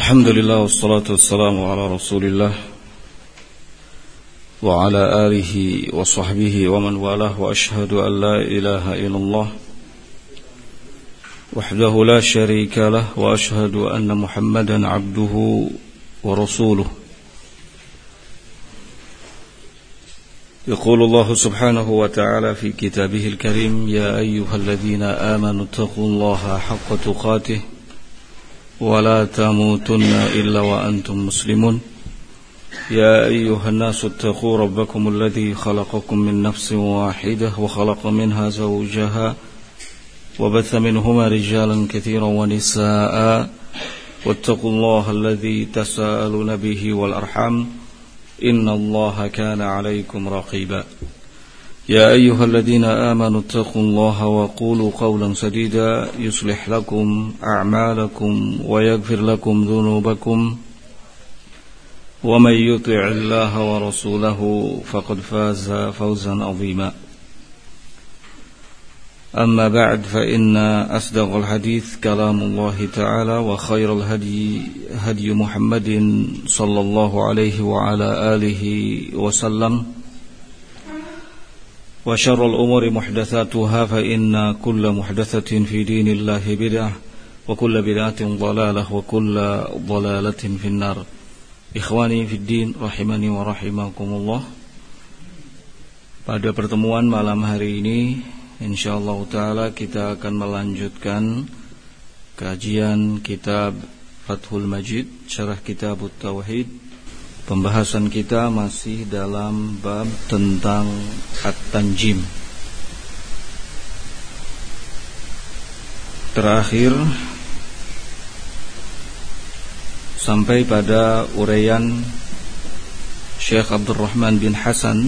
Alhamdulillah wassalatu wassalamu ala Rasulillah wa ala alihi wa sahbihi wa man walah wa ashhadu an la ilaha illallah wahdahu la syarika lah wa ashhadu anna Muhammadan abduhu wa rasuluh. يقول الله سبحانه وتعالى في كتابه الكريم يا أيها الذين آمنوا اتقوا الله حق تقاته ولا تموتن إلا وأنتم مسلمون يا أيها الناس اتقوا ربكم الذي خلقكم من نفس واحدة وخلق منها زوجها وبث منهما رجالا كثيرا ونساء واتقوا الله الذي تساءلون به والأرحام إن الله كان عليكم رقيبا يا أيها الذين آمنوا اتقوا الله وقولوا قولا سديدا يصلح لكم أعمالكم ويغفر لكم ذنوبكم ومن يطع الله ورسوله فقد فاز فوزا عظيما أما بعد فإن أصدق الحديث كلام الله تعالى وخير الهدي هدي محمد صلى الله عليه وعلى آله وسلم وشر الأمور محدثاتها فإن كل محدثة في دين الله بدعة وكل بدعة ضلالة وكل ضلالة في النار. Ikhwani fi din rahimani wa rahimakumullah. Pada pertemuan malam hari ini insyaallah taala kita akan melanjutkan kajian kitab Fathul Majid syarah kitab Tauhid. Pembahasan kita masih dalam bab tentang At-Tanjim. Terakhir sampai pada uraian Syekh Abdurrahman bin Hasan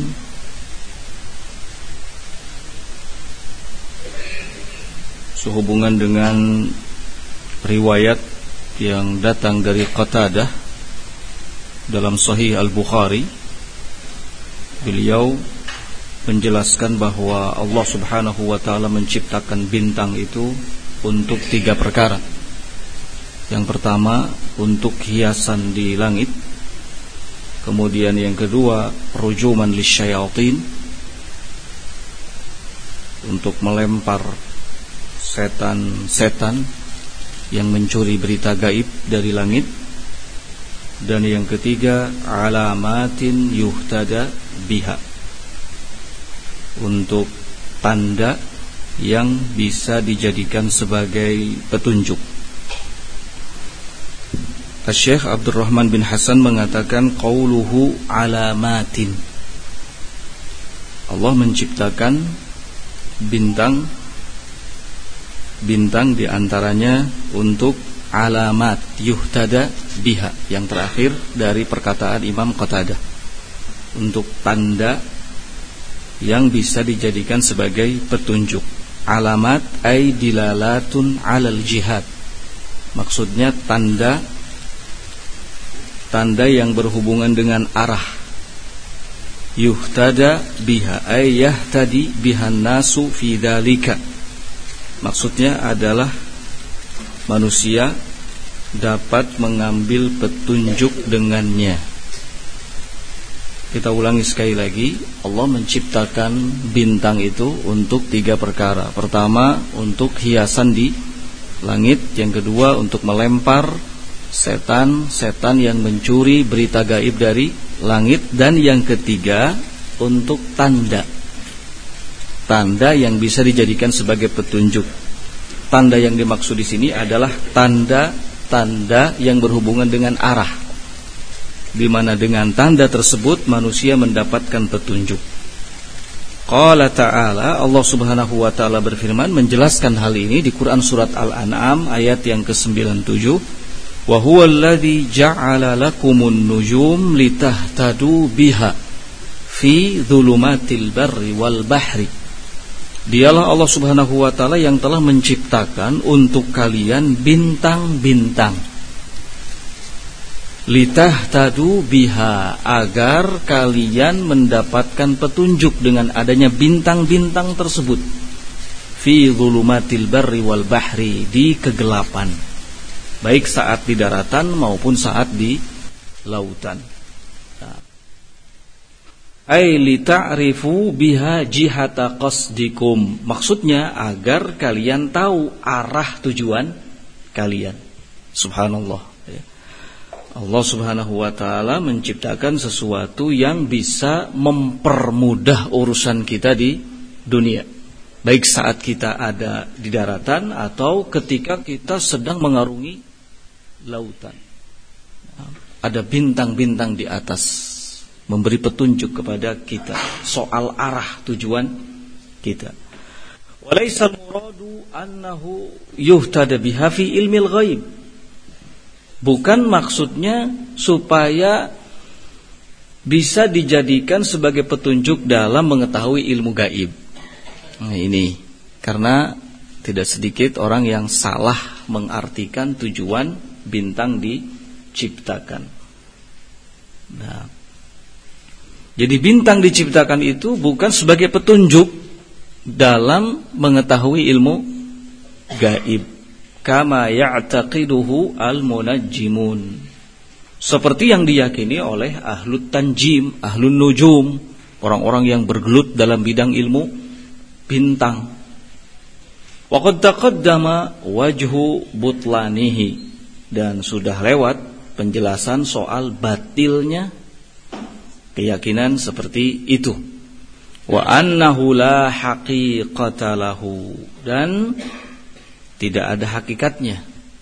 sehubungan dengan riwayat yang datang dari Qatadah dalam Sahih Al-Bukhari. Beliau menjelaskan bahwa Allah Subhanahu wa ta'ala menciptakan bintang itu untuk 3 perkara. Yang pertama untuk hiasan di langit, kemudian yang kedua rujuman lisyayatin, untuk melempar setan-setan yang mencuri berita gaib dari langit, dan yang ketiga alamatin yuhtada biha, untuk tanda yang bisa dijadikan sebagai petunjuk. Syekh Abdurrahman bin Hasan mengatakan qauluhu alamatin, Allah menciptakan bintang diantaranya untuk alamat yuhtada biha, yang terakhir dari perkataan Imam Qatadah, untuk tanda yang bisa dijadikan sebagai petunjuk. Alamat ay dilalatun alal jihad, maksudnya tanda yang berhubungan dengan arah. Yuhtada biha ay yahtadi bihan nasu fi dzalika, maksudnya adalah manusia dapat mengambil petunjuk dengannya. Kita ulangi sekali lagi, Allah menciptakan bintang itu untuk 3 perkara. Pertama untuk hiasan di langit, yang kedua untuk melempar setan yang mencuri berita gaib dari langit, dan yang ketiga untuk tanda yang bisa dijadikan sebagai petunjuk. Tanda yang dimaksud di sini adalah tanda yang berhubungan dengan arah, di mana dengan tanda tersebut manusia mendapatkan petunjuk. Qala ta'ala, Allah Subhanahu wa ta'ala berfirman menjelaskan hal ini di Quran surat Al-An'am ayat yang ke-97. Wa huwa alladzi ja'ala lakumun nujum litahtadu biha fi dhulumatil barri wal bahri. Dialah Allah Subhanahu wa ta'ala yang telah menciptakan untuk kalian bintang-bintang, litahtadu biha, agar kalian mendapatkan petunjuk dengan adanya bintang-bintang tersebut, fi dhulumatil barri wal bahri, di kegelapan. baik saat di daratan maupun saat di lautan. Ai li ta'rifu biha jihata qasdikum. Maksudnya agar kalian tahu arah tujuan kalian. Subhanallah. Allah Subhanahu wa taala menciptakan sesuatu yang bisa mempermudah urusan kita di dunia. Baik saat kita ada di daratan atau ketika kita sedang mengarungi lautan. Ada bintang-bintang di atas memberi petunjuk kepada kita soal arah tujuan kita. Walaisal muradu annahu yuhtada biha fi ilmil ghaib. Bukan maksudnya supaya bisa dijadikan sebagai petunjuk dalam mengetahui ilmu gaib. Nah, ini karena tidak sedikit orang yang salah mengartikan tujuan bintang diciptakan. Nah, jadi bintang diciptakan itu bukan sebagai petunjuk dalam mengetahui ilmu gaib. Kama ya'taqiduhu al-munajjimun. Seperti yang diyakini oleh ahlut tanjim, ahlun nujum, orang-orang yang bergelut dalam bidang ilmu bintang. Wa qad taqaddama wajhu butlanihi, dan sudah lewat penjelasan soal batilnya keyakinan seperti itu. Wa annahu la haqiqata lahu, dan tidak ada hakikatnya.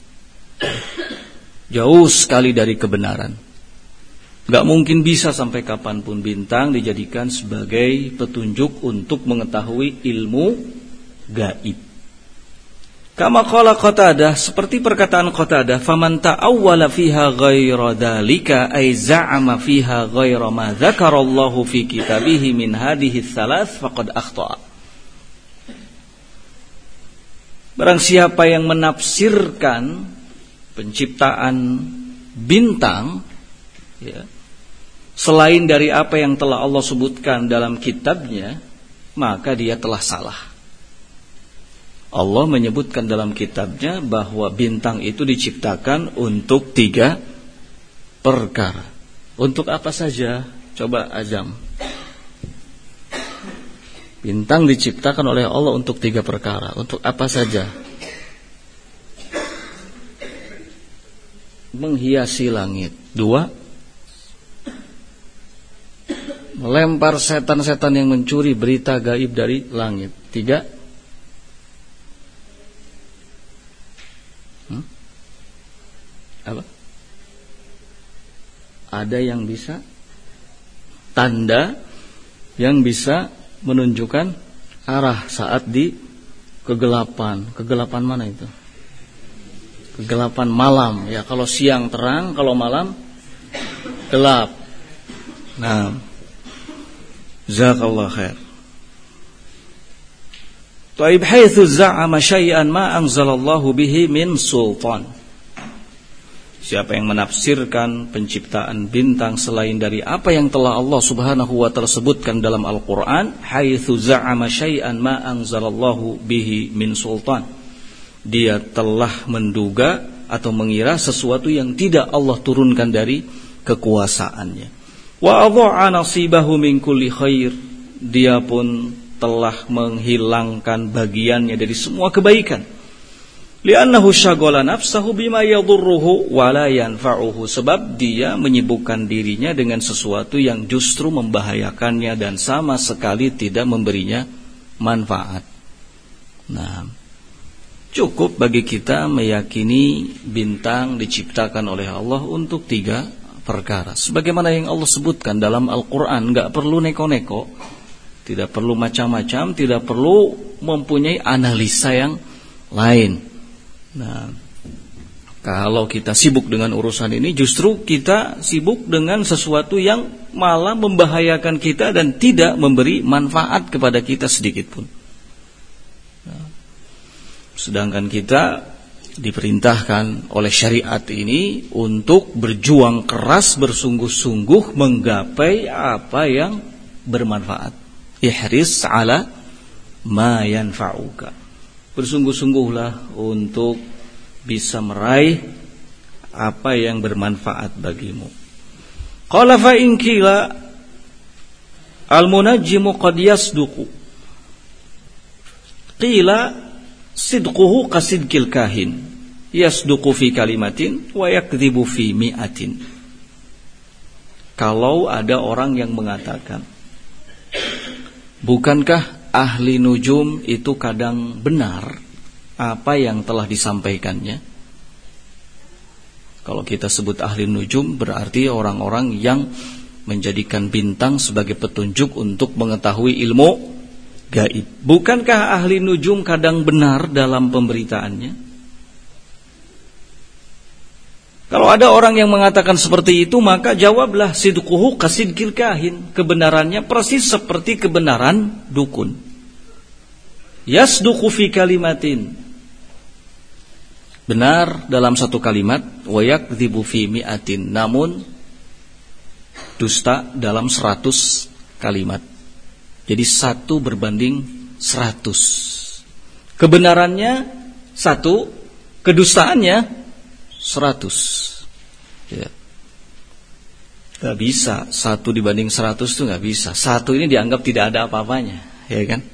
Jauh sekali dari kebenaran. Gak mungkin bisa sampai kapanpun bintang dijadikan sebagai petunjuk untuk mengetahui ilmu gaib. Kama qala Qatadah, seperti perkataan Qatadah, faman ta'awwala fiha ghaira dzalika ay za'ama fiha ghaira ma dzakarallahu fi kitabihi min hadhihi tsalath faqad akhta'a. Barang siapa yang menafsirkan penciptaan bintang selain dari apa yang telah Allah sebutkan dalam kitabnya, maka dia telah salah. Allah menyebutkan dalam kitabnya bahwa bintang itu diciptakan untuk 3 perkara. Untuk apa saja? Coba Azam. Bintang diciptakan oleh Allah untuk 3 perkara. Untuk apa saja? Menghiasi langit. 2, melempar setan-setan yang mencuri berita gaib dari langit. 3, apa? Ada yang bisa, tanda yang bisa menunjukkan arah saat di kegelapan. Kegelapan mana itu? Kegelapan malam. Ya, kalau siang terang, kalau malam gelap. Nah, jazakallahu khair. Taib haitsu za'ama syai'an ma anzalallahu bihi min sultan. Siapa yang menafsirkan penciptaan bintang selain dari apa yang telah Allah Subhanahu wa taala sebutkan dalam Al-Qur'an, haitsu za'ama syai'an ma anzalallahu bihi min sultan. Dia telah menduga atau mengira sesuatu yang tidak Allah turunkan dari kekuasaannya. Wa adha'a nasibahu min kulli khair. Dia pun telah menghilangkan bagiannya dari semua kebaikan. Li'annahu syaghala nafsahu bima yadurruhu wa la yanfa'uhu. Sebab dia menyibukkan dirinya dengan sesuatu yang justru membahayakannya dan sama sekali tidak memberinya manfaat. Nah, cukup bagi kita meyakini bintang diciptakan oleh Allah untuk 3 perkara. Sebagaimana yang Allah sebutkan dalam Al-Quran, gak perlu neko-neko, tidak perlu macam-macam, tidak perlu mempunyai analisa yang lain. Nah, kalau kita sibuk dengan urusan ini, justru kita sibuk dengan sesuatu yang malah membahayakan kita dan tidak memberi manfaat kepada kita sedikit pun. Nah, sedangkan kita diperintahkan oleh syariat ini untuk berjuang keras, bersungguh-sungguh menggapai apa yang bermanfaat. Ihris ala ma yanfa'uka. Bersungguh-sungguhlah untuk bisa meraih apa yang bermanfaat bagimu. Qala fa in qila al-munajjimu qad yasduqu. Qila sidquhu kasidqil kahin. Yasduqu fi kalimatin wa yakdzibu fi mi'atin. Kalau ada orang yang mengatakan, bukankah ahli nujum itu kadang benar apa yang telah disampaikannya? Kalau kita sebut ahli nujum berarti orang-orang yang menjadikan bintang sebagai petunjuk untuk mengetahui ilmu gaib. Bukankah ahli nujum kadang benar dalam pemberitaannya? Kalau ada orang yang mengatakan seperti itu, maka jawablah sidquhu kasidqil kahin. Kebenarannya persis seperti kebenaran dukun. Yasduqu fi kalimatin. Benar dalam satu kalimat, wa yakdzibu fi mi'atin. Namun dusta dalam 100 kalimat. Jadi 1 berbanding 100. Kebenarannya 1, kedustaannya 100. Ya. Gak bisa 1 dibanding 100 itu gak bisa. 1 ini dianggap tidak ada apa-apanya, ya kan?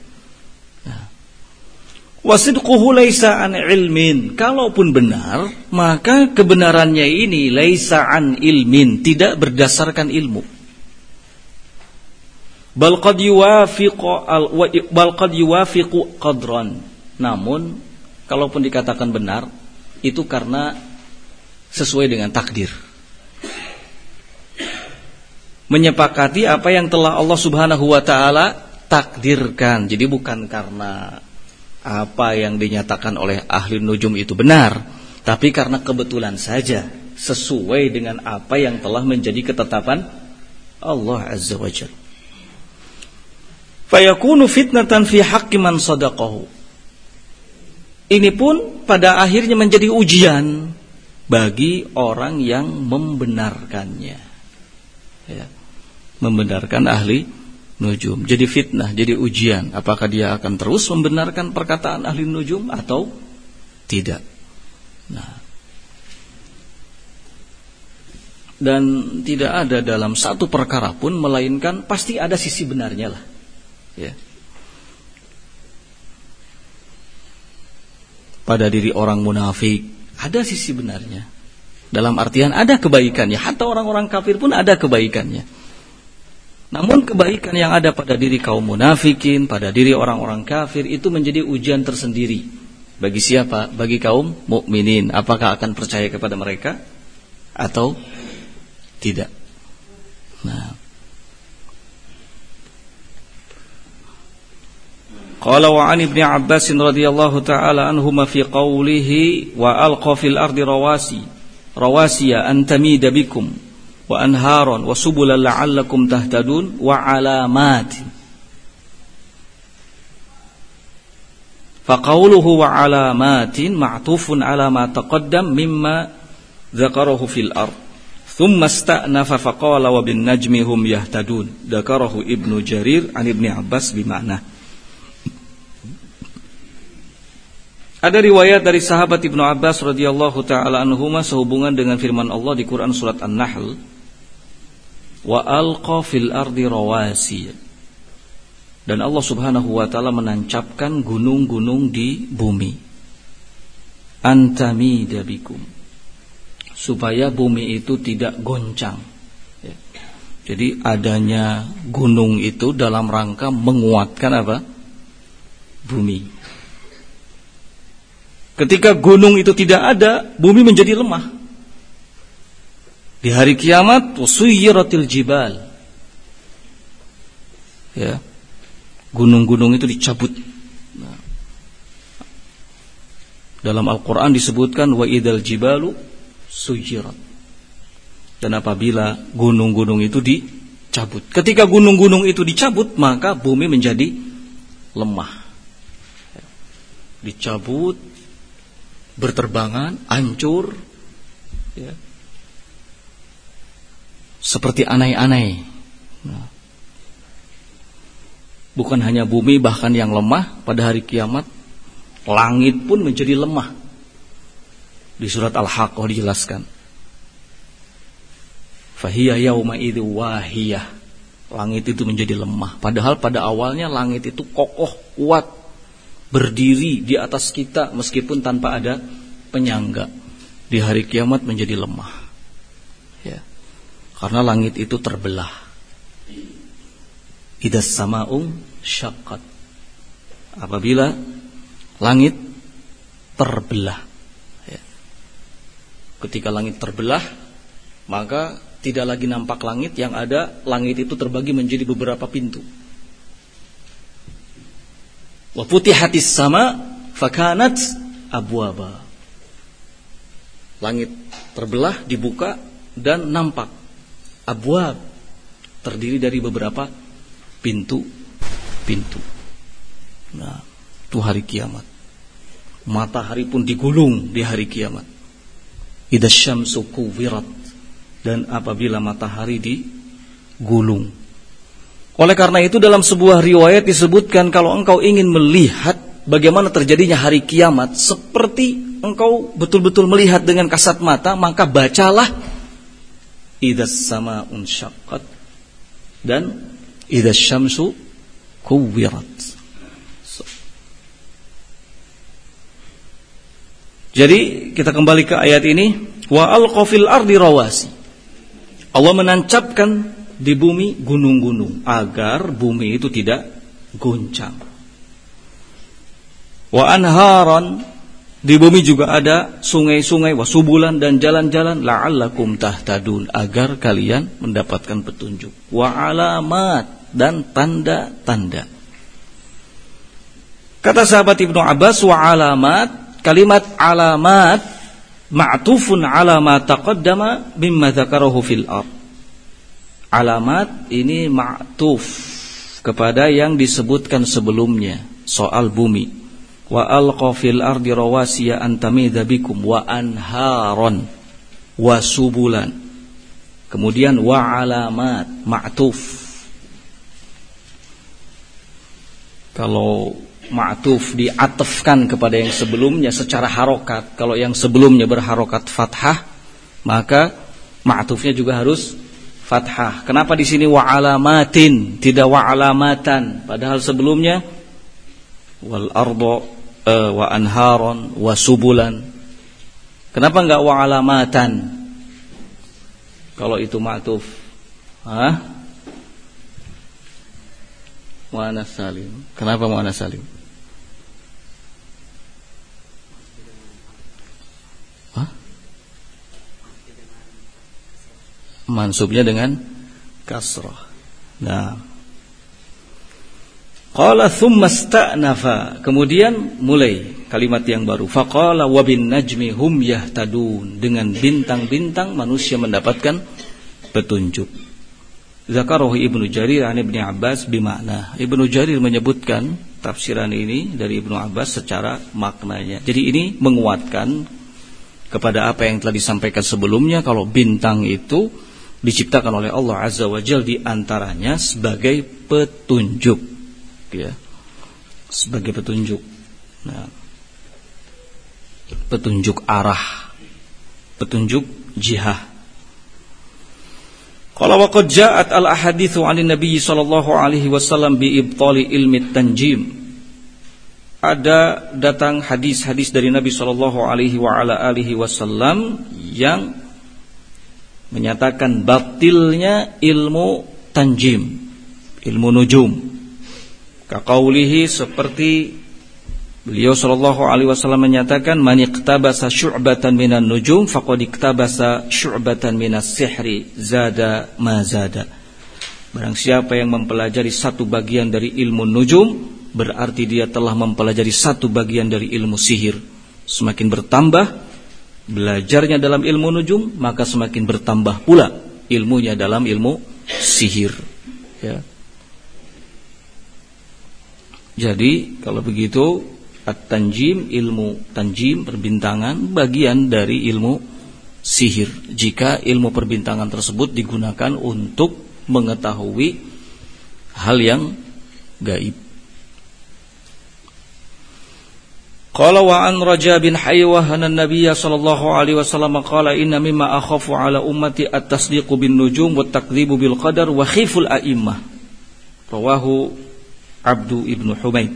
Wasidquhu laisa an ilmin. Kalaupun benar, maka kebenarannya ini laisa an ilmin, tidak berdasarkan ilmu. Bal qad yuwafiqu qadran. Namun kalaupun dikatakan benar, itu karena sesuai dengan takdir. Menyepakati apa yang telah Allah Subhanahu wa taala takdirkan. Jadi bukan karena apa yang dinyatakan oleh ahli nujum itu benar, tapi karena kebetulan saja sesuai dengan apa yang telah menjadi ketetapan Allah Azza wa Jalla. Fayakunu fitnatan fi haqqi man sadaqahu. Ini pun pada akhirnya menjadi ujian bagi orang yang membenarkannya. Ya. Membenarkan ahli nujum. Jadi fitnah, jadi ujian. Apakah dia akan terus membenarkan perkataan ahli nujum atau tidak? Nah. Dan tidak ada dalam satu perkara pun melainkan pasti ada sisi benarnya lah. Ya. Pada diri orang munafik ada sisi benarnya. Dalam artian ada kebaikannya. Hatta orang-orang kafir pun ada kebaikannya. Namun kebaikan yang ada pada diri kaum munafikin, pada diri orang-orang kafir itu menjadi ujian tersendiri. Bagi siapa? Bagi kaum mukminin. Apakah akan percaya kepada mereka atau tidak? Nah. Qala wa 'an Ibnu Abbas radhiyallahu ta'ala anhuma fi qawlihi wa alqa fil ardi rawasiya an tamida bikum wa anharon wa subulan la'allakum tahtadun wa alamat. Faqauluhu wa alamatin ma'tufun ala ma taqaddam mimma dzakarahu fil ard. Thumma ista'nafa faqala wa bin najmi hum yahtadun. Dzakarahu Ibnu Jarir an Ibnu Abbas bima'na. Ada riwayat dari sahabat Ibnu Abbas radhiyallahu ta'ala anhuma sehubungan dengan firman Allah di Quran surat An-Nahl, wa alqa fil ardi rawasi. Dan Allah Subhanahu wa taala menancapkan gunung-gunung di bumi. Antamida bikum. Supaya bumi itu tidak goncang. Ya. Jadi adanya gunung itu dalam rangka menguatkan apa? Bumi. Ketika gunung itu tidak ada, bumi menjadi lemah. Di hari kiamat usuyiratil jibal. Ya. Gunung-gunung itu dicabut. Nah. Dalam Al-Qur'an disebutkan wa idzal jibalu suyirat. Dan apabila gunung-gunung itu dicabut. Ketika gunung-gunung itu dicabut, maka bumi menjadi lemah. Dicabut, berterbangan, hancur, ya. Seperti anai-anai. Nah. Bukan hanya bumi, bahkan yang lemah pada hari kiamat, langit pun menjadi lemah. Di surat Al-Haqqah dijelaskan, Fahiya yauma idzi wahiyah. Langit itu menjadi lemah. Padahal pada awalnya langit itu kokoh, kuat, berdiri di atas kita meskipun tanpa ada penyangga. Di hari kiamat menjadi lemah. Ya. Karena langit itu terbelah. Idas sama'u syaqqat. Apabila langit terbelah. Ya. Ketika langit terbelah, maka tidak lagi nampak langit, yang ada langit itu terbagi menjadi beberapa pintu. Wa futihatis sama fakanat abwaba. Langit terbelah, dibuka dan nampak abwab, terdiri dari beberapa pintu. Nah, itu hari kiamat. Matahari pun digulung di hari kiamat. Idza syamsu kuwirat, dan apabila matahari digulung. Oleh karena itu dalam sebuah riwayat disebutkan kalau engkau ingin melihat bagaimana terjadinya hari kiamat seperti engkau betul-betul melihat dengan kasat mata, maka bacalah idzas sama'un syaqqat dan idzas syamsu kuwirat. Jadi kita kembali ke ayat ini, wa alqa fil ardi rawasi. Allah menancapkan di bumi gunung-gunung agar bumi itu tidak goncang. Wa anharan, di bumi juga ada sungai-sungai, wasubulan dan jalan-jalan, la'allakum tahtadun, agar kalian mendapatkan petunjuk. Wa alamat, dan tanda-tanda. Kata sahabat Ibnu Abbas, wa alamat, kalimat alamat ma'tufun ala ma taqaddama mimma dzakarahu fil ard. Alamat ini ma'tuf kepada yang disebutkan sebelumnya soal bumi. Wa alqa fil ardi rawasiya an tamidza bikum wa anharon wa subulan. Kemudian wa alamat ma'tuf. Kalau ma'tuf diatafkan kepada yang sebelumnya secara harokat, kalau yang sebelumnya berharokat fathah, maka ma'tufnya juga harus fathah. Kenapa di sini wa alamatin tidak wa alamatan, padahal sebelumnya wal ardo wa anharon wa subulan. Kenapa enggak wa alamatan kalau itu ma'tuf? Mu'annas salim. Kenapa mu'annas salim? Mansubnya dengan kasrah. Nah, qala thumma sta'nafa, kemudian mulai kalimat yang baru. Faqala wa bin najmi hum yahtadun, dengan bintang-bintang manusia mendapatkan petunjuk. Zakarahu Ibnu Jarir an Ibnu Abbas bimakna. Ibnu Jarir menyebutkan tafsiran ini dari Ibnu Abbas secara maknanya. Jadi ini menguatkan kepada apa yang telah disampaikan sebelumnya, kalau bintang itu diciptakan oleh Allah Azza wa Jalla di antaranya sebagai petunjuk, ya, sebagai petunjuk. Nah, petunjuk arah, petunjuk jihah. Qala wa qad ja'at al-ahaditsu 'anil nabiy sallallahu alaihi wasallam bi ibtali ilmi tanjim. Ada datang hadis-hadis dari Nabi sallallahu alaihi wa ala alihi wasallam yang menyatakan batilnya ilmu tanjim, ilmu nujum. Kaqaulihi, seperti beliau sallallahu alaihi wasallam menyatakan, man iqtabasa syu'batan minan nujum faqad iqtabasa syu'batan minas sihri zada ma zada. Barang siapa yang mempelajari satu bagian dari ilmu nujum, berarti dia telah mempelajari satu bagian dari ilmu sihir. Semakin bertambah belajarnya dalam ilmu nujum, maka semakin bertambah pula ilmunya dalam ilmu sihir, ya. Jadi kalau begitu at-tanjim, ilmu tanjim, perbintangan, bagian dari ilmu sihir, jika ilmu perbintangan tersebut digunakan untuk mengetahui hal yang gaib. Qala wa an Raja bin Haywah anna Nabiy sallallahu alaihi wasallam qala inna mimma akhafu ala ummati at-tasdiqu bin nujum wa at-takdzibu bil qadar wa khiful a'immah. Rawahu Abdu ibnu Humaid.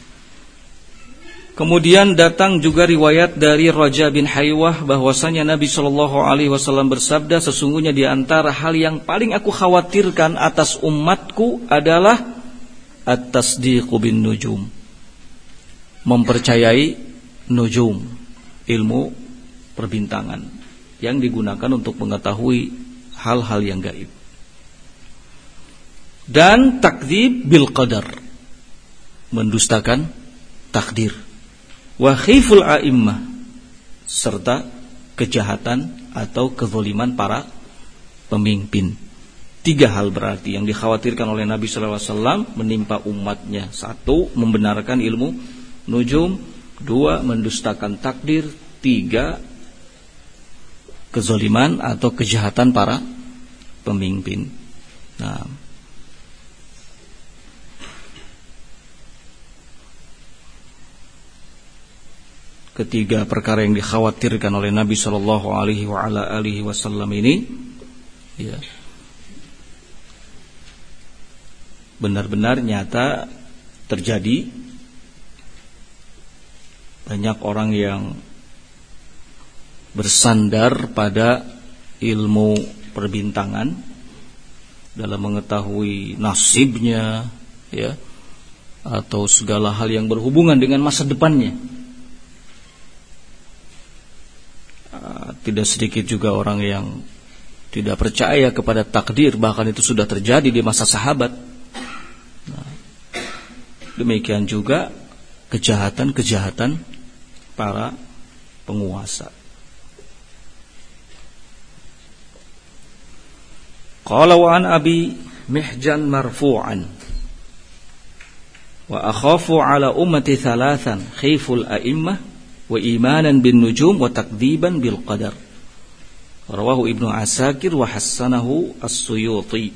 Kemudian datang juga riwayat dari Raja bin Haywah bahwasanya Nabi sallallahu alaihi wasallam bersabda, sesungguhnya di antara hal yang paling aku khawatirkan atas umatku adalah at-tasdiqu bin nujum. Mempercayai nujum, ilmu perbintangan yang digunakan untuk mengetahui hal-hal yang gaib. Dan takdzib bil qadar, mendustakan takdir. Wa khiful a'immah, serta kejahatan atau kezaliman para pemimpin. 3 hal berarti yang dikhawatirkan oleh Nabi sallallahu alaihi wasallam menimpa umatnya. 1, membenarkan ilmu nujum, 2, mendustakan takdir, 3, kezaliman atau kejahatan para pemimpin. Nah, ketiga perkara yang dikhawatirkan oleh Nabi sallallahu alaihi wasallam ini, ya, benar-benar nyata terjadi. Banyak orang yang bersandar pada ilmu perbintangan dalam mengetahui nasibnya, ya, atau segala hal yang berhubungan dengan masa depannya. Tidak sedikit juga orang yang tidak percaya kepada takdir, bahkan itu sudah terjadi di masa sahabat. Nah, demikian juga kejahatan-kejahatan para penguasa. Qala wa an Abi Mihjan marfu'an wa akhafu ala ummati thalathan khiful a'immah wa imanan bin nujum wa takdziban bil qadar. Rawahu Ibnu Asakir wa hassanahu as-Suyuti.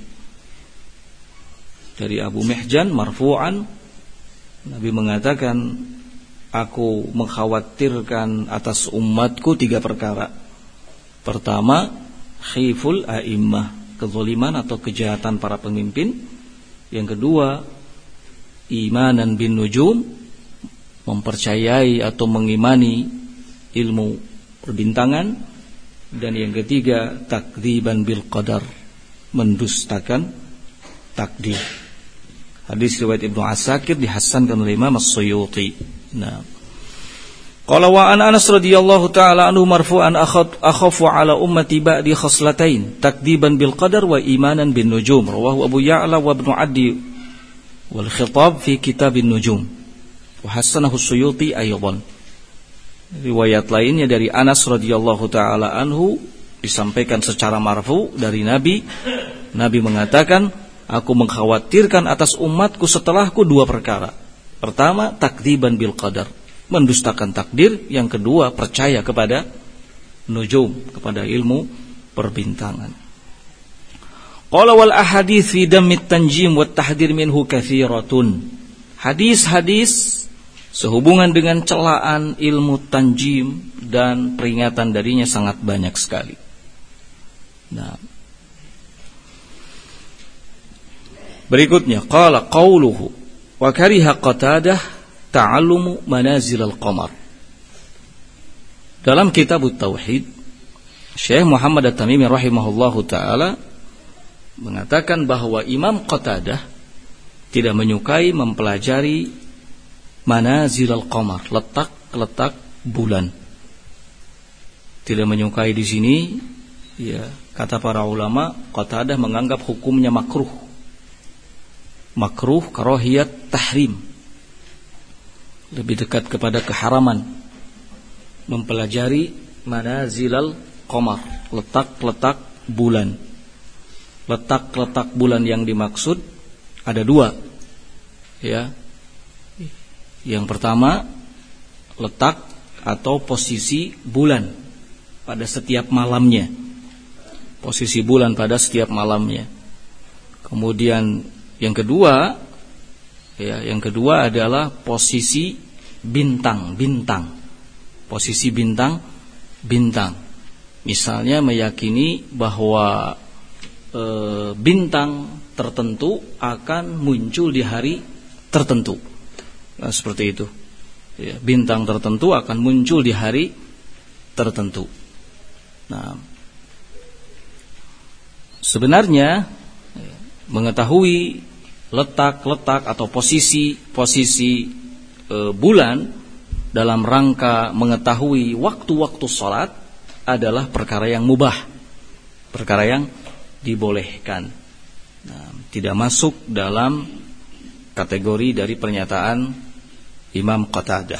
Dari Abu Mihjan marfu'an, Nabi mengatakan, aku mengkhawatirkan atas umatku 3 perkara. Pertama, khiful a'immah, kezaliman atau kejahatan para pemimpin. Yang kedua, imanan bin nujum, mempercayai atau mengimani ilmu perbintangan. Dan yang ketiga, takdziban bil qadar, mendustakan takdir. Hadis riwayat Ibnu Asakir dihasankan oleh Imam As-Suyuti. Nah, qala wa an Anas radhiyallahu ta'ala anhu marfu'an akhafu ala ummati ba'di khaslatain takdziban bil qadar wa imanan bin nujum. Rawahu Abu Ya'la wa Ibnu Addi wal khitab fi kitabin nujum wa hasanahu Suyuti aydan. Riwayat lainnya dari Anas radhiyallahu ta'ala anhu disampaikan secara marfu dari Nabi. Nabi mengatakan, aku mengkhawatirkan atas umatku setelahku 2 perkara. Pertama, takdziban bil qadar, mendustakan takdir. Yang kedua, percaya kepada nujum, kepada ilmu perbintangan. Qala wal ahadits fi dammit tanjim wat tahdir minhu katsiratun. Hadis-hadis sehubungan dengan celaan ilmu tanjim dan peringatan darinya sangat banyak sekali. Nah, berikutnya qala qauluhu wa kariha Qatadah ta'allumu manazil al-qamar. Dalam kitab Tauhid, Syekh Muhammad At-Tamimi rahimahullahu ta'ala mengatakan bahwa Imam Qatadah tidak menyukai mempelajari manazil al-qamar, letak-letak bulan. Tidak menyukai di sini, ya, kata para ulama, Qatadah menganggap hukumnya makruh. Makruh karahiyat tahrim, lebih dekat kepada keharaman mempelajari manazilal qamar, letak-letak bulan. Letak-letak bulan yang dimaksud ada 2, ya. Yang pertama, letak atau posisi bulan pada setiap malamnya. Posisi bulan pada setiap malamnya. Kemudian yang kedua adalah posisi bintang. Posisi bintang. Misalnya meyakini bahwa bintang tertentu akan muncul di hari tertentu. Nah, seperti itu. Ya, bintang tertentu akan muncul di hari tertentu. Nah, sebenarnya mengetahui letak atau posisi bulan dalam rangka mengetahui waktu-waktu sholat adalah perkara yang mubah, perkara yang dibolehkan. Nah, tidak masuk dalam kategori dari pernyataan Imam Qatadah.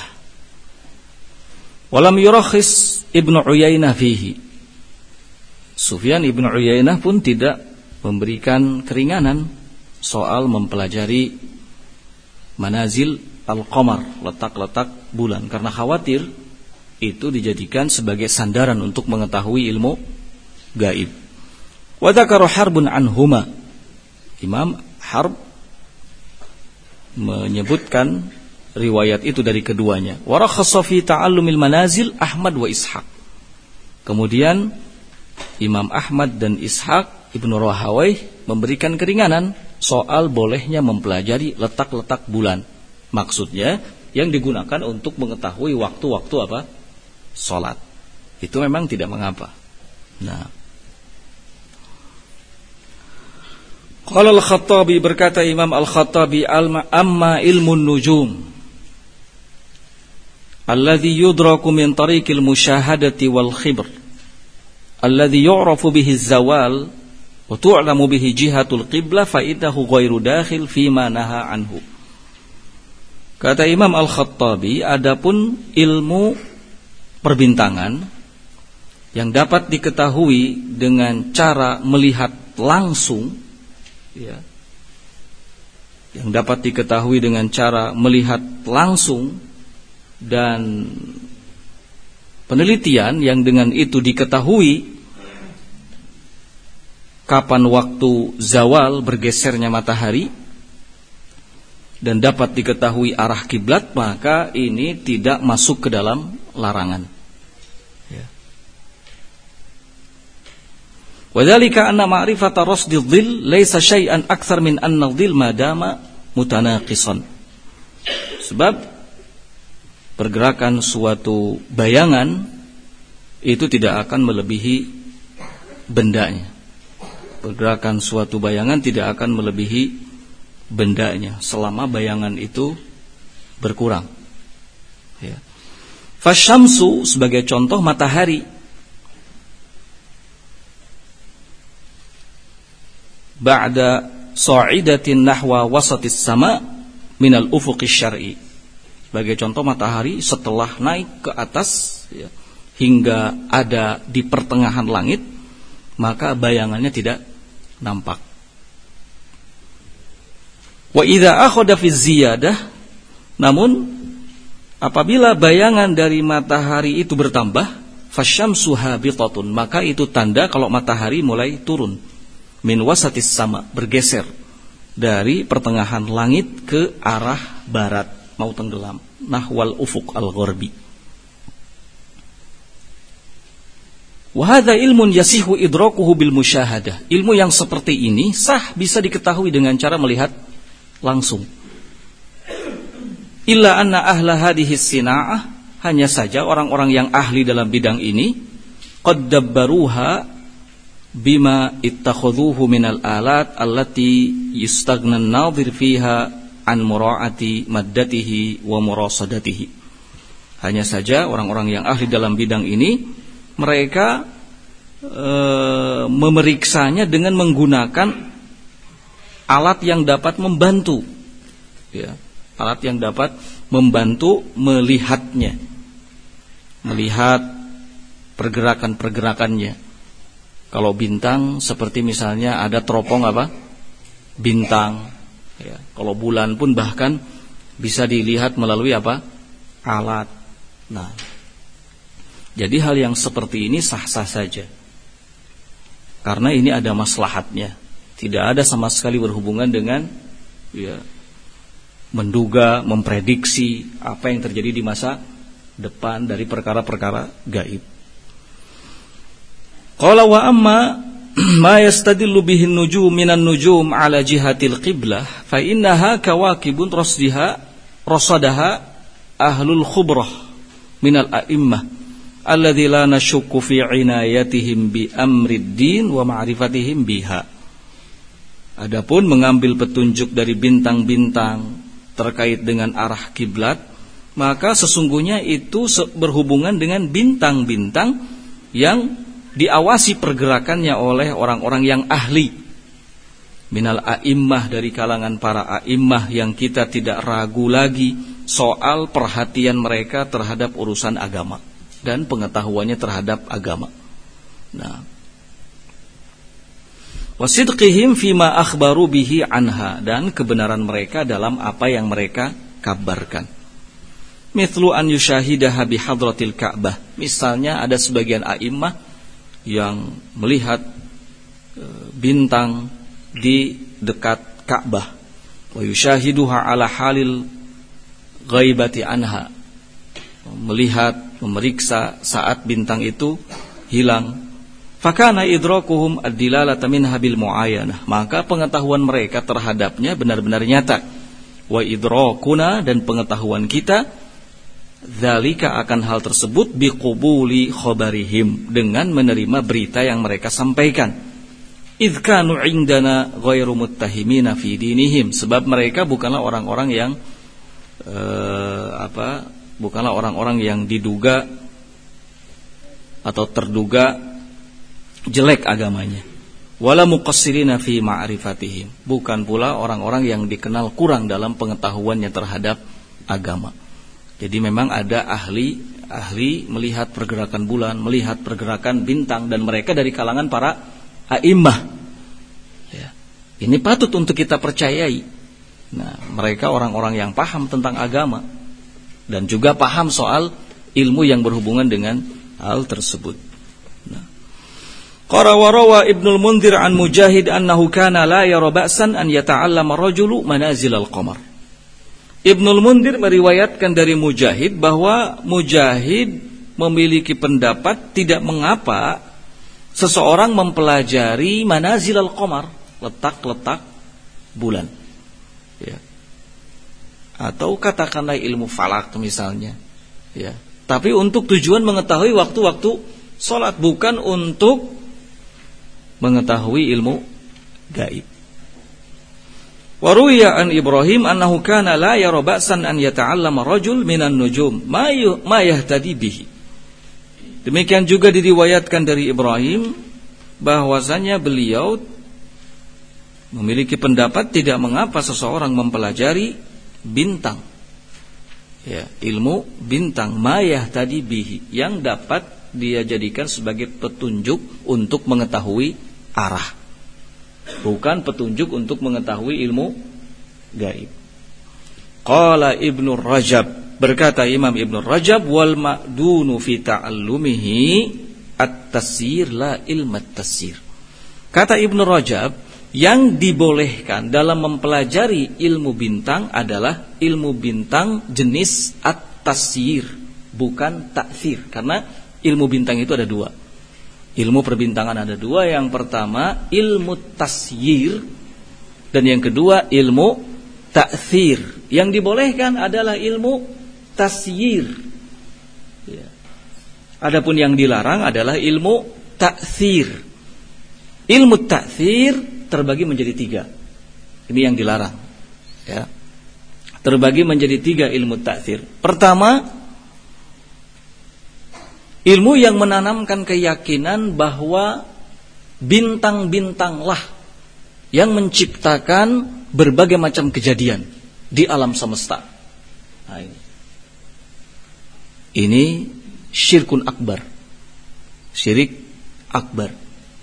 Walam yurakhis Ibnu Uyainah fihi. Sufyan Ibnu Uyainah pun tidak memberikan keringanan soal mempelajari manazil al-qamar, letak-letak bulan, karena khawatir itu dijadikan sebagai sandaran untuk mengetahui ilmu gaib. Wa dzakara Harbun anhuma. Imam Harb menyebutkan riwayat itu dari keduanya. Wa rakhasa fi ta'allumil manazil Ahmad wa Ishaq. Kemudian Imam Ahmad dan Ishaq Ibnu Rahawayh memberikan keringanan soal bolehnya mempelajari letak-letak bulan. Maksudnya yang digunakan untuk mengetahui waktu-waktu apa? Salat. Itu memang tidak mengapa. Nah, qala al-Khattabi, berkata Imam Al-Khattabi, amma ilmun nujum alladhi yudraku min tariqil musyahadati wal khibr alladhi yu'rafu bihi az-zawal wa tu'lamu bihi jihatul qiblah fa innahu ghairu dakhil fima naha anhu. Kata Imam Al-Khattabi, adapun ilmu perbintangan yang dapat diketahui dengan cara melihat langsung, ya, yang dapat diketahui dengan cara melihat langsung, dan penelitian yang dengan itu diketahui kapan waktu zawal bergesernya matahari dan dapat diketahui arah kiblat, maka ini tidak masuk ke dalam larangan. Wadzalika anna ma'rifata rasdil dhil laisa syai'an aktsar min anna dhil ma dama mutanaqisan. Sebab pergerakan suatu bayangan itu tidak akan melebihi bendanya. Pergerakan suatu bayangan tidak akan melebihi bendanya selama bayangan itu berkurang. Ya. Fasyamsu sebagai contoh matahari, ba'da sa'idatin nahwa wasatis sama minal ufuqis syar'i. Sebagai contoh matahari setelah naik ke atas, ya, hingga ada di pertengahan langit, maka bayangannya tidak nampak. Wa idza akhadha fi ziyadah, namun apabila bayangan dari matahari itu bertambah, fasyamsu habitatun, maka itu tanda kalau matahari mulai turun. Min wasatis sama, bergeser dari pertengahan langit ke arah barat, mau tenggelam, nahwal ufuq al-gharbi. Wa hadza ilmun yasihu idrakuhu bil musyahadah. Ilmu yang seperti ini sah bisa diketahui dengan cara melihat langsung. Illa anna ahla hadhihi sina'ah, hanya saja orang-orang yang ahli dalam bidang ini qad dabbaruha bima ittakhadhuhu minal alat allati yustaghna an-nadhir fiha an mura'ati maddatihi wa murasadatihi. Hanya saja orang-orang yang ahli dalam bidang ini mereka memeriksanya dengan menggunakan alat yang dapat membantu, ya, alat yang dapat membantu melihatnya, melihat pergerakan-pergerakannya. Kalau bintang seperti misalnya ada teropong apa? Bintang. Ya. Kalau bulan pun bahkan bisa dilihat melalui apa? Alat. Nah, jadi hal yang seperti ini sah-sah saja. Karena ini ada maslahatnya. Tidak ada sama sekali berhubungan dengan, ya, menduga, memprediksi apa yang terjadi di masa depan dari perkara-perkara gaib. Qala wa amma ma yastadillu bihi an-nujum minan nujum ala jihatil qiblah fa innaha kawakibun rasadaha ahlul khubrah minal a'immah alladzi la nashukku fi inayatihim bi amrid din wa ma'rifatihim biha. Adapun mengambil petunjuk dari bintang-bintang terkait dengan arah kiblat, maka sesungguhnya itu berhubungan dengan bintang-bintang yang diawasi pergerakannya oleh orang-orang yang ahli minal a'immah, dari kalangan para a'immah yang kita tidak ragu lagi soal perhatian mereka terhadap urusan agama dan pengetahuannya terhadap agama. Nah, wasidqihim fima akhbaru bihi anha, dan kebenaran mereka dalam apa yang mereka kabarkan. Mithlu an yushahidaha bihadratil Ka'bah, misalnya ada sebagian a'immah yang melihat bintang di dekat Ka'bah, wa yushahiduha ala halil ghaibati anha, melihat, memeriksa saat bintang itu hilang. Fakana idrakuhum ad-dilalata minha bil mu'ayanah, maka pengetahuan mereka terhadapnya benar-benar nyata. Wa idrakuna, dan pengetahuan kita dzalika, akan hal tersebut, biqubuli khabarihim, dengan menerima berita yang mereka sampaikan. Idz kanu indana ghairu muttahimina fi dinihim, sebab mereka bukanlah orang-orang yang bukanlah orang-orang yang diduga atau terduga jelek agamanya. Wala muqassirina fi ma'rifatihim, bukan pula orang-orang yang dikenal kurang dalam pengetahuannya terhadap agama. Jadi memang ada ahli melihat pergerakan bulan, melihat pergerakan bintang, dan mereka dari kalangan para a'immah. Ya. Ini patut untuk kita percayai. Nah, mereka orang-orang yang paham tentang agama dan juga paham soal ilmu yang berhubungan dengan hal tersebut. Nah, qara wa rawa Ibnul Munzir an Mujahid annahu kana la yara ba'san an yata'allama rajulu manazil al-qamar. Ibnul Munzir meriwayatkan dari Mujahid bahwa Mujahid memiliki pendapat tidak mengapa seseorang mempelajari manazil al-qamar, letak-letak bulan. Ya. Atau katakanlah ilmu falak misalnya. Ya. Tapi untuk tujuan mengetahui waktu-waktu sholat, bukan untuk mengetahui ilmu gaib. Waruya an Ibrahim annahu kana la yara ba'san an yata'allama rajul minan nujum ma yahtadi bihi. Demikian juga diriwayatkan dari Ibrahim bahwasanya beliau memiliki pendapat tidak mengapa seseorang mempelajari bintang, ya, ilmu bintang, ma yahtadi bihi, yang dapat dia jadikan sebagai petunjuk untuk mengetahui arah, bukan petunjuk untuk mengetahui ilmu gaib. Qala Ibnu Rajab, berkata Imam Ibnu Rajab, wal ma'dunu fi ta'allumihi at-tasir la ilmu at-tasir. Kata Ibnu Rajab, yang dibolehkan dalam mempelajari ilmu bintang adalah ilmu bintang jenis at-tasir, bukan ta'thir. Karena ilmu bintang itu ada dua. Ilmu perbintangan ada dua. Yang pertama ilmu tasyir, dan yang kedua ilmu ta'thir. Yang dibolehkan adalah ilmu tasyir. Ya. Adapun yang dilarang adalah ilmu ta'thir. Ilmu ta'thir terbagi menjadi tiga. Ini yang dilarang. Ya. Terbagi menjadi tiga ilmu ta'thir. Pertama, ilmu yang menanamkan keyakinan bahwa bintang-bintanglah yang menciptakan berbagai macam kejadian di alam semesta. Nah, ini syirkun akbar. Syirik akbar.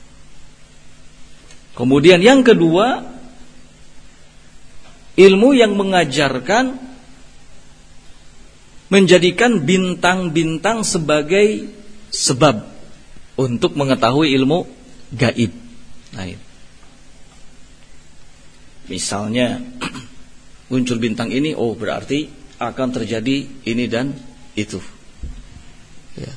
Kemudian yang kedua, ilmu yang mengajarkan menjadikan bintang-bintang sebagai sebab untuk mengetahui ilmu gaib. Nah, misalnya muncul bintang ini, oh berarti akan terjadi ini dan itu. Ya.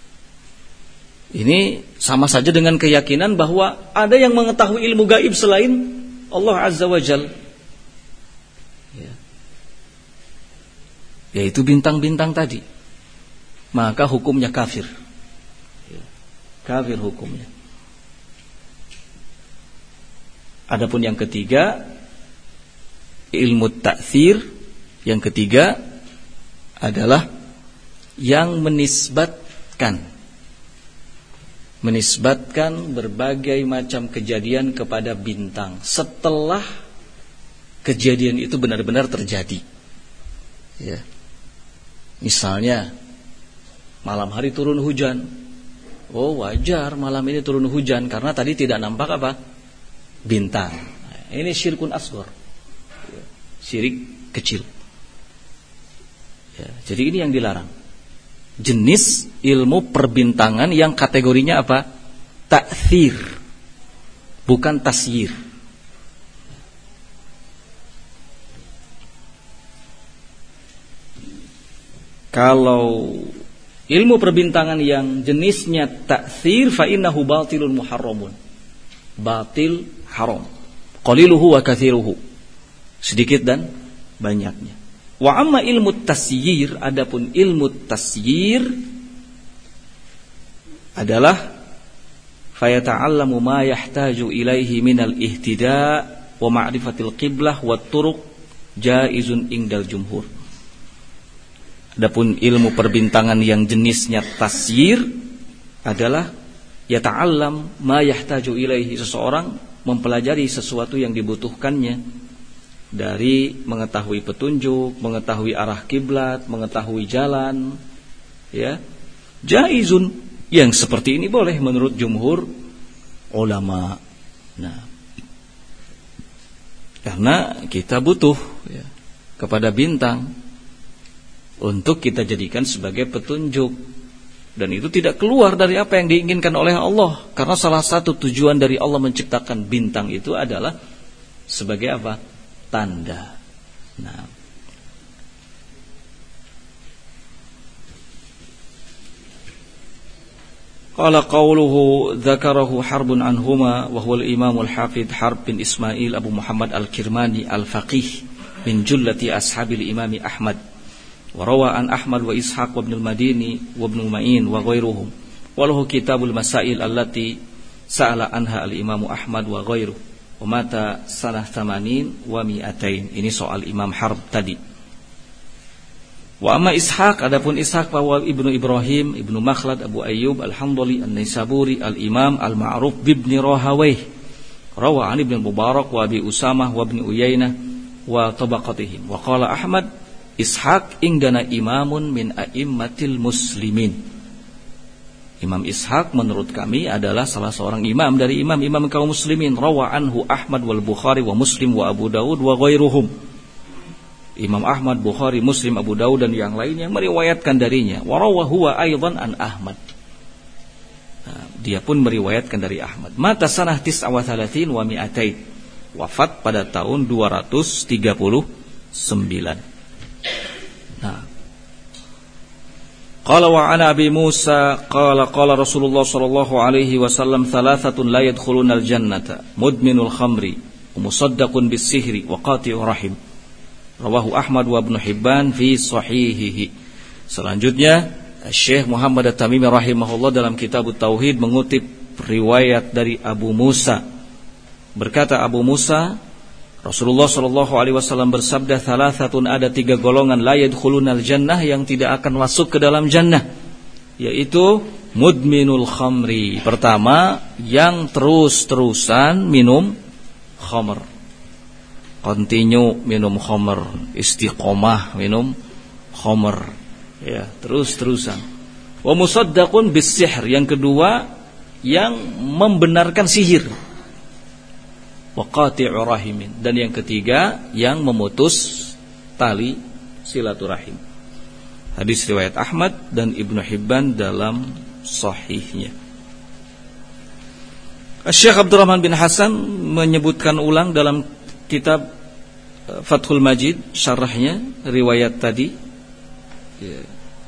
Ini sama saja dengan keyakinan bahwa ada yang mengetahui ilmu gaib selain Allah Azza wa Jalla. Ya. Yaitu bintang-bintang tadi. Maka hukumnya kafir. Ya. Kafir hukumnya. Adapun yang ketiga, ilmu ta'thir, yang ketiga adalah yang menisbatkan berbagai macam kejadian kepada bintang setelah kejadian itu benar-benar terjadi. Ya. Misalnya malam hari turun hujan. Oh, wajar malam ini turun hujan karena tadi tidak nampak apa? Bintang. Ini syirkun asghar. Syirik kecil. Ya, jadi ini yang dilarang. Jenis ilmu perbintangan yang kategorinya apa? Ta'thir, bukan tasyir. Kalau ilmu perbintangan yang jenisnya ta'thir, fa innahu batilun muharramun. Batil, haram. Qaliluhu wa kathiruhu. Sedikit dan banyaknya. Wa amma ilmu tasyir, adapun ilmu tasyir adalah fayata'allamu ma yahtaju ilaihi minal ihtida' wa ma'rifatil qiblah wa turuq jaizun indal jumhur. Adapun ilmu perbintangan yang jenisnya tasyir adalah yata'allam ma yahtaju ilaihi, seseorang mempelajari sesuatu yang dibutuhkannya dari mengetahui petunjuk, mengetahui arah kiblat, mengetahui jalan, ya. Jaizun, yang seperti ini boleh menurut jumhur ulama. Nah, karena kita butuh ya, kepada bintang untuk kita jadikan sebagai petunjuk, dan itu tidak keluar dari apa yang diinginkan oleh Allah. Karena salah satu tujuan dari Allah menciptakan bintang itu adalah sebagai apa? Tanda. Nah, qala qawluhu dzakarahu Harbun anhuma wa huwa al-Imam al-Hafidh Harb bin Ismail Abu Muhammad al-Kirmani al-Faqih min jullati ashabil Imam Ahmad wa rawa an Ahmad wa Ishaq wa Ibn al-Madini wa Ibn Ma'in wa ghairuhum wa lahu kitabul masail allati sa'ala anha al-Imam Ahmad wa ghairuhu wa mata sanah 80 wa 200. Ini soal Imam Harb tadi. Wa amma Ishaq, adapun Ishaq bahwa Ibnu Ibrahim, Ibnu Makhlad, Abu Ayyub Al-Hamdali An-Naisaburi Al-Imam Al-Ma'ruf bibni Rahawayh rawa an Ibn Mubarak wa Abi Usamah wa Ibn Uyainah wa tabaqatihim. Wa qala Ahmad Ishaq indana imamun min a'immatil muslimin. Imam Ishaq menurut kami adalah salah seorang imam dari imam-imam kaum muslimin. Rawa anhu Ahmad wal Bukhari wa Muslim wa Abu Dawud wa ghairuhum. Imam Ahmad, Bukhari, Muslim, Abu Dawud dan yang lain yang meriwayatkan darinya. Wa rawa huwa aidan an Ahmad. Nah, dia pun meriwayatkan dari Ahmad. Mata sanah 39 wa 200. Wafat pada tahun 239. Nah, qala wa ana Abi Musa qala Rasulullah sallallahu alaihi wasallam thalathatun la yadkhulunal jannata mudminul khamri wa musaddaqun bis sihri wa qati'ur rahim. Rawahu Ahmad wa Ibnu Hibban fi sahihihi. Selanjutnya Syekh Muhammad At-Tamimi rahimahullah dalam kitab Tauhid mengutip riwayat dari Abu Musa. Berkata Abu Musa, Rasulullah sallallahu alaihi wasallam bersabda, "Thalathatun, ada 3 golongan la yadkhulunal jannah yang tidak akan masuk ke dalam jannah, yaitu mudminul khamri." Pertama, yang terus-terusan minum khamr. Continue minum khamr, istiqomah minum khamr. Ya, terus-terusan. Wa musaddaqun bis-sihr, yang kedua yang membenarkan sihir. Wa qati'ur rahimin, dan yang ketiga yang memutus tali silaturahim. Hadis riwayat Ahmad dan Ibnu Hibban dalam sahihnya. Syekh Abdurrahman bin Hasan menyebutkan ulang dalam kitab Fathul Majid syarahnya riwayat tadi ya.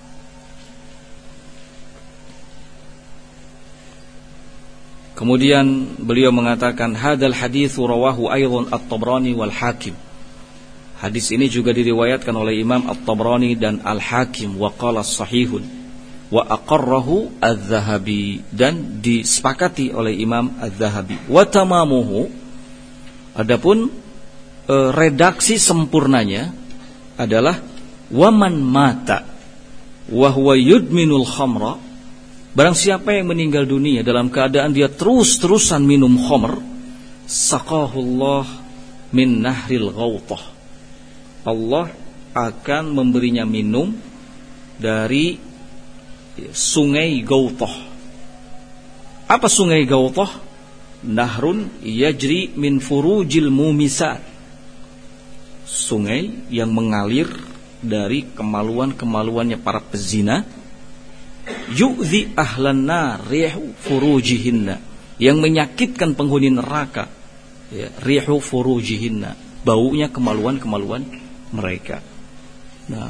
Kemudian beliau mengatakan hadal haditsu rawahu aidan At-Tabrani wal Hakim. Hadis ini juga diriwayatkan oleh Imam At-Tabrani dan Al-Hakim wa qala sahihun wa aqarrahu Az-Zahabi, dan disepakati oleh Imam Az-Zahabi. Wa tamamuhu, adapun redaksi sempurnanya adalah waman mata wa huwa yudminul khamra, barang siapa yang meninggal dunia dalam keadaan dia terus-terusan minum khamr, saqahullah min nahril ghautah, Allah akan memberinya minum dari sungai Gautah. Apa sungai Gautah? Nahrun yajri min furujil mumisat, sungai yang mengalir dari kemaluan-kemaluannya para pezina. Yu'zi ahlan nar rihu furujihinna, yang menyakitkan penghuni neraka ya, rihu furujihinna, baunya kemaluan-kemaluan mereka. Nah,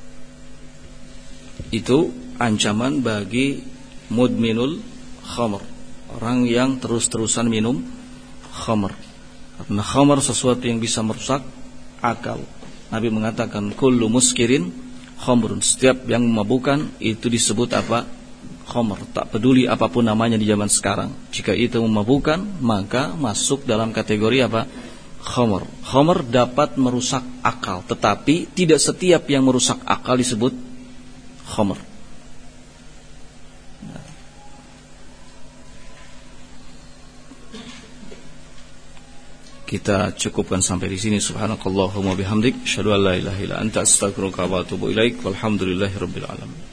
itu ancaman bagi mudminul khamr, orang yang terus-terusan minum khamr. Karena khamr sesuatu yang bisa merusak akal. Nabi mengatakan kullu muskirin khamrun, setiap yang memabukkan itu disebut apa? Khamr. Tak peduli apapun namanya di zaman sekarang, jika itu memabukkan maka masuk dalam kategori apa? Khamr. Khamr dapat merusak akal, tetapi tidak setiap yang merusak akal disebut khamr. Kita cukupkan sampai di sini. Subhanakallahumma bihamdik, asyhadu an la ilaha illa anta, astaghfiruka wa atubu ilaik. Walhamdulillahirabbil alamin.